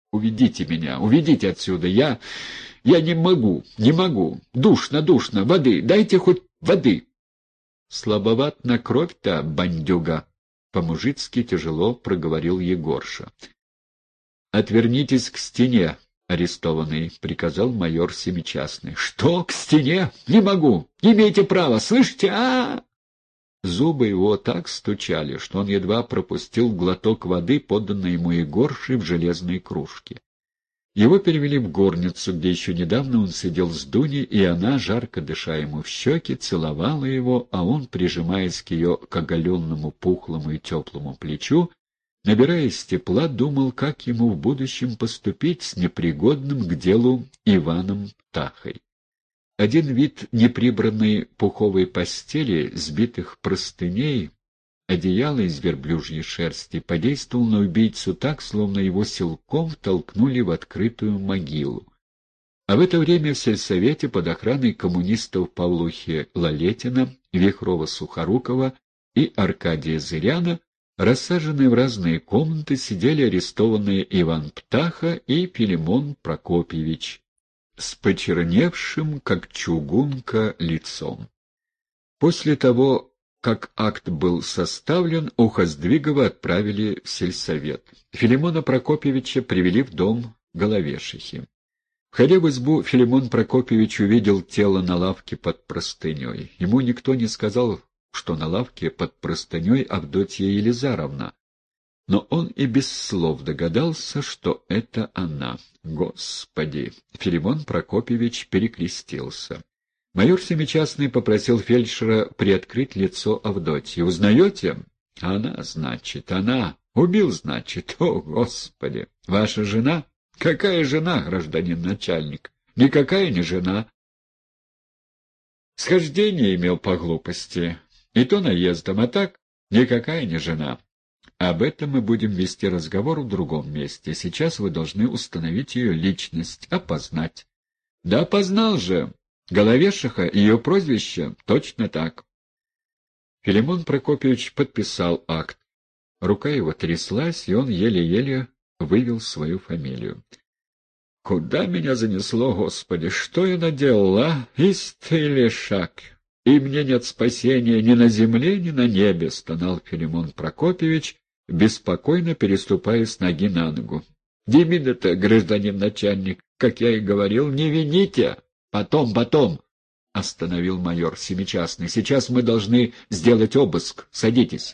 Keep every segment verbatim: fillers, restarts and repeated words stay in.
Уведите меня, уведите отсюда, я... я не могу, не могу. Душно, душно, воды, дайте хоть воды. Слабоват на кровь-то, бандюга, — по-мужицки тяжело проговорил Егорша. Отвернитесь к стене, арестованный, — приказал майор Семичастный. — Что, к стене? Не могу, не имеете права, слышите, а, -а, -а Зубы его так стучали, что он едва пропустил глоток воды, поданной ему Егоршей в железной кружке. Его перевели в горницу, где еще недавно он сидел с Дуней, и она, жарко дыша ему в щеки, целовала его, а он, прижимаясь к ее к оголенному пухлому и теплому плечу, набираясь тепла, думал, как ему в будущем поступить с непригодным к делу Иваном Птахой. Один вид неприбранной пуховой постели, сбитых простыней, одеяла из верблюжьей шерсти подействовал на убийцу так, словно его силком втолкнули в открытую могилу. А в это время в сельсовете под охраной коммунистов Павлухи Лалетина, Вихрова-Сухорукова и Аркадия Зыряна, рассаженные в разные комнаты, сидели арестованные Иван Птаха и Филимон Прокопьевич с почерневшим, как чугунка, лицом. После того, как акт был составлен, Ухоздвигова отправили в сельсовет. Филимона Прокопьевича привели в дом Головешихи. Входя в избу, Филимон Прокопьевич увидел тело на лавке под простыней. Ему никто не сказал, что на лавке под простыней Авдотья Елизаровна, но он и без слов догадался, что это она. Господи! Филимон Прокопьевич перекрестился. Майор Семичастный попросил фельдшера приоткрыть лицо Авдотьи. «Узнаете?» «Она, значит, она. Убил, значит. О, Господи! Ваша жена?» «Какая жена, гражданин начальник? Никакая не жена. Схождение имел по глупости. И то наездом, а так никакая не жена. Об этом мы будем вести разговор в другом месте. Сейчас вы должны установить ее личность, опознать». «Да опознал же! Головешиха, ее прозвище точно так». Филимон Прокопьевич подписал акт. Рука его тряслась, и он еле-еле вывел свою фамилию. «Куда меня занесло, Господи? Что я наделал, а? Истый лишак! И мне нет спасения ни на земле, ни на небе!» — стонал Филимон Прокопьевич, беспокойно переступая с ноги на ногу. «Демида-то, гражданин начальник, как я и говорил, не вините! Потом, потом!» — остановил майор Семичастный. «Сейчас мы должны сделать обыск. Садитесь».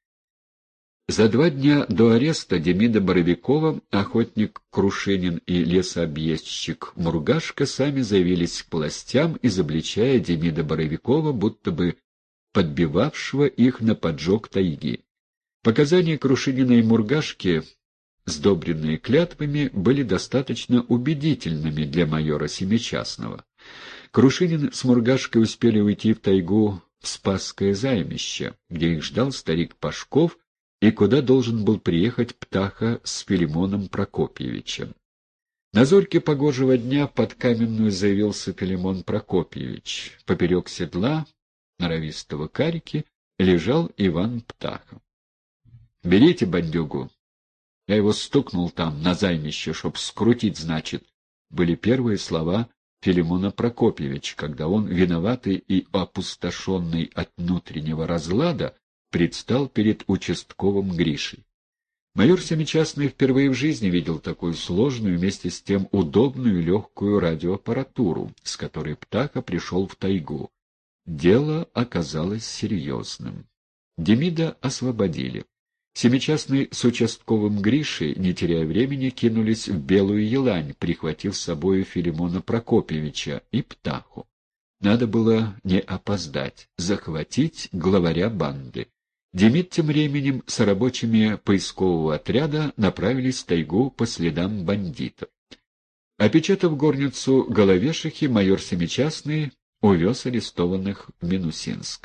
За два дня до ареста Демида Боровикова охотник Крушинин и лесообъездчик Мургашка сами заявились к властям, изобличая Демида Боровикова, будто бы подбивавшего их на поджог тайги. Показания Крушинина и Мургашки, сдобренные клятвами, были достаточно убедительными для майора Семичастного. Крушинин с Мургашкой успели уйти в тайгу в Спасское займище, где их ждал старик Пашков, и куда должен был приехать Птаха с Филимоном Прокопьевичем. На зорьке погожего дня под Каменную заявился Филимон Прокопьевич. Поперек седла, норовистого карики, лежал Иван Птаха. «Берите бандюгу. Я его стукнул там, на займище, чтоб скрутить, значит», — были первые слова Филимона Прокопьевича, когда он, виноватый и опустошенный от внутреннего разлада, предстал перед участковым Гришей. Майор Семичастный впервые в жизни видел такую сложную, вместе с тем удобную и легкую радиоаппаратуру, с которой Птаха пришел в тайгу. Дело оказалось серьезным. Демида освободили. Семичастный с участковым Гришей, не теряя времени, кинулись в Белую Елань, прихватив с собою Филимона Прокопьевича и Птаху. Надо было не опоздать, захватить главаря банды. Демид тем временем с рабочими поискового отряда направились в тайгу по следам бандитов. Опечатав горницу Головешихи, майор Семичастный увез арестованных в Минусинск.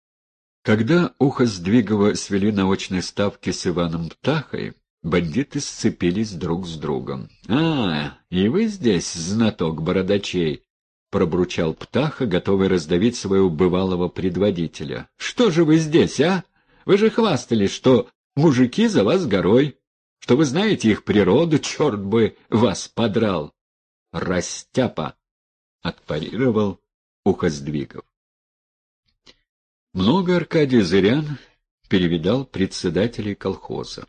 Когда Ухоздвигова свели на очной ставке с Иваном Птахой, бандиты сцепились друг с другом. — А, и вы здесь, знаток бородачей! — пробурчал Птаха, готовый раздавить своего бывалого предводителя. — Что же вы здесь, а? Вы же хвастались, что мужики за вас горой. что вы знаете их природу, черт бы вас подрал. Растяпа! — отпарировал Ухоздвигов. Много Аркадий Зырян перевидал председателей колхоза.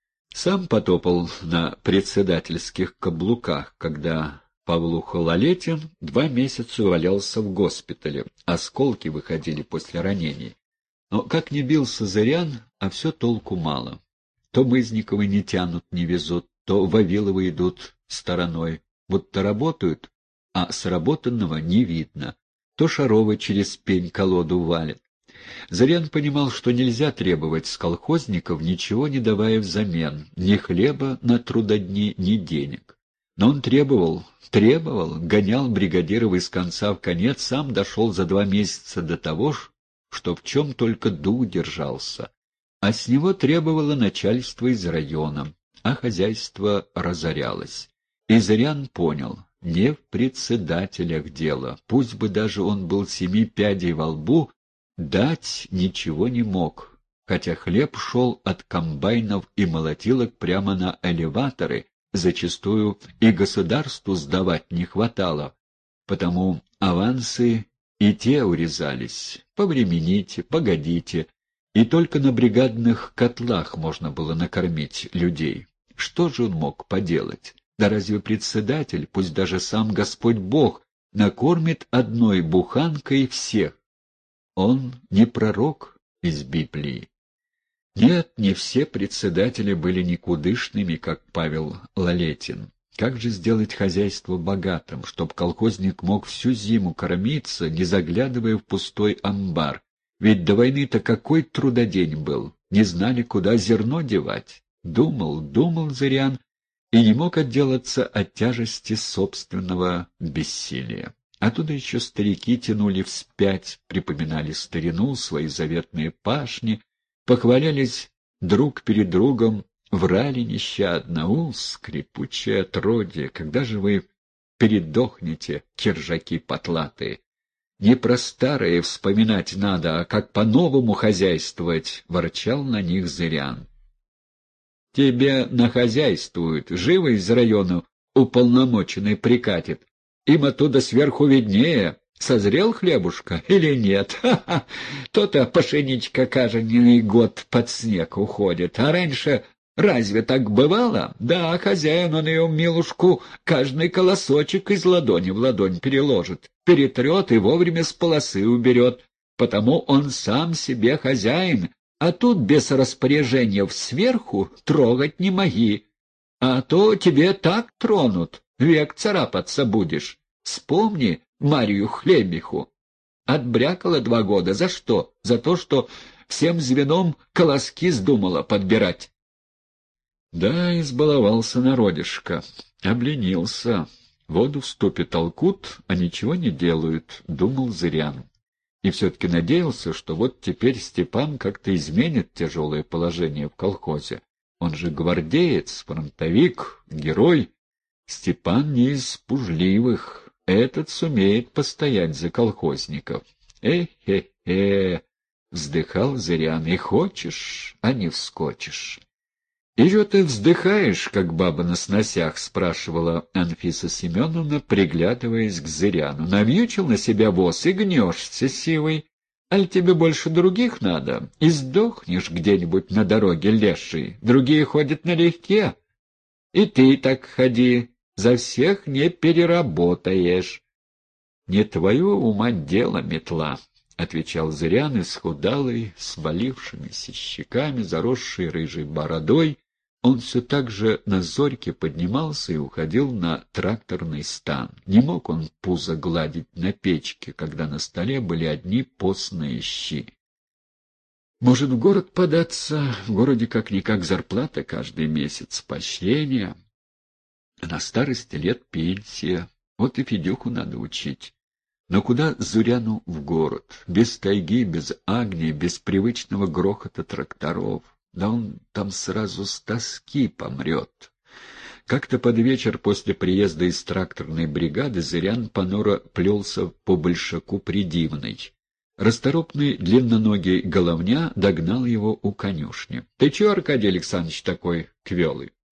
Сам потопал на председательских каблуках, когда Павлуха Лалетин два месяца валялся в госпитале, осколки выходили после ранений. Но как ни бился Зырян, а все толку мало. То Мызниковы не тянут, не везут, то Вавиловы идут стороной, будто работают, а сработанного не видно. То Шаровы через пень колоду валят. Зырян понимал, что нельзя требовать с колхозников, ничего не давая взамен, ни хлеба на трудодни, ни денег. Но он требовал, требовал, гонял бригадиров из конца в конец, сам дошел за два месяца до того, что в чем только дух держался. А с него требовало начальство из района, а хозяйство разорялось. И Зырян понял, не в председателях дело, пусть бы даже он был семи пядей во лбу, дать ничего не мог, хотя хлеб шел от комбайнов и молотилок прямо на элеваторы, зачастую и государству сдавать не хватало, потому авансы и те урезались. Повремените, погодите, и только на бригадных котлах можно было накормить людей. Что же он мог поделать? Да разве председатель, пусть даже сам Господь Бог, накормит одной буханкой всех? Он не пророк из Библии. Нет, не все председатели были никудышными, как Павел Лалетин. Как же сделать хозяйство богатым, чтоб колхозник мог всю зиму кормиться, не заглядывая в пустой амбар? Ведь до войны-то какой трудодень был, не знали, куда зерно девать. Думал, думал Зырян и не мог отделаться от тяжести собственного бессилия. Оттуда еще старики тянули вспять, припоминали старину, свои заветные пашни, похвалялись друг перед другом, врали нещадно: «У, скрипучее отродье, когда же вы передохнете, киржаки потлатые? Не про старое вспоминать надо, а как по-новому хозяйствовать», — ворчал на них Зырян. «Тебе нахозяйствуют, живо из района уполномоченный прикатит. Им оттуда сверху виднее, созрел хлебушка или нет. Ха-ха! То-то пшеничка каждый год под снег уходит, а раньше разве так бывало? Да, хозяин он ее, милушку, каждый колосочек из ладони в ладонь переложит, перетрет и вовремя с полосы уберет, потому он сам себе хозяин, а тут без распоряжения сверху трогать не моги, а то тебе так тронут, век царапаться будешь. Вспомни Марию Хлебиху. Отбрякала два года. За что? За то, что всем звеном колоски вздумала подбирать. Да, избаловался народишко, обленился. Воду в ступе толкут, а ничего не делают, думал Зырян. И все-таки надеялся, что вот теперь Степан как-то изменит тяжелое положение в колхозе. Он же гвардеец, фронтовик, герой. Степан не из пужливых, этот сумеет постоять за колхозников. Э-хе-хе, вздыхал Зырян, и хочешь, а не вскочишь. — И что ты вздыхаешь, как баба на сносях? — спрашивала Анфиса Семеновна, приглядываясь к Зыряну. — Навьючил на себя воз и гнешься, сивый. Аль тебе больше других надо? И сдохнешь где-нибудь на дороге леший. Другие ходят налегке. И ты так ходи, за всех не переработаешь. — Не твое ума дело, метла, — отвечал Зырян, исхудалый, с валившимися щеками, заросший рыжей бородой. Он все так же на зорьке поднимался и уходил на тракторный стан. Не мог он пузо гладить на печке, когда на столе были одни постные щи. Может, в город податься? В городе как-никак зарплата каждый месяц, поощрение. А на старости лет пенсия. Вот и Федюху надо учить. Но куда Зыряну в город? Без тайги, без агнии, без привычного грохота тракторов. Да он там сразу с тоски помрет. Как-то под вечер после приезда из тракторной бригады Зырян понуро плелся по большаку Придивной. Расторопный длинноногий головня догнал его у конюшни. — Ты чего, Аркадий Александрович, такой квелый?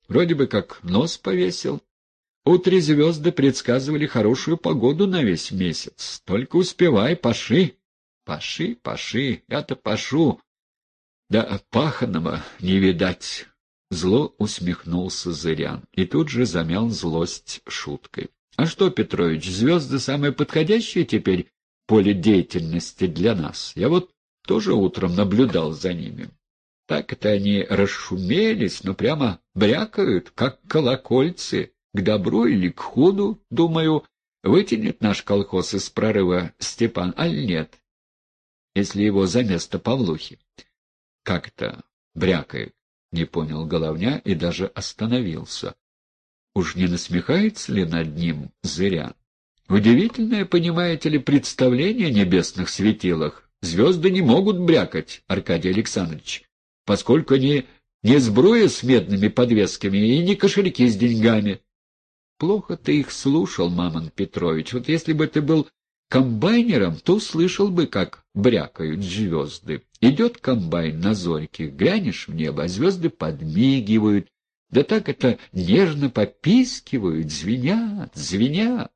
Вроде бы как нос повесил. Утре звезды предсказывали хорошую погоду на весь месяц. Только успевай, паши. Паши, паши, я-то пашу. Да паханого не видать. Зло усмехнулся Зырян и тут же замял злость шуткой. — А что, Петрович, звезды самые подходящие теперь поле деятельности для нас? Я вот тоже утром наблюдал за ними. Так это они расшумелись, но прямо брякают, как колокольцы. К добру или к худу, думаю, вытянет наш колхоз из прорыва Степан, аль нет, если его за место Павлухи. — Как это брякает? — не понял Головня и даже остановился. Уж не насмехается ли над ним Зырян? Удивительное, понимаете ли, представление о небесных светилах. Звезды не могут брякать, Аркадий Александрович, поскольку они не сбруя с медными подвесками и не кошельки с деньгами. Плохо ты их слушал, Мамон Петрович. Вот если бы ты был комбайнером, то услышал бы, как брякают звезды. Идет комбайн на зорьке, глянешь в небо, а звезды подмигивают. Да так это нежно попискивают, звенят, звенят.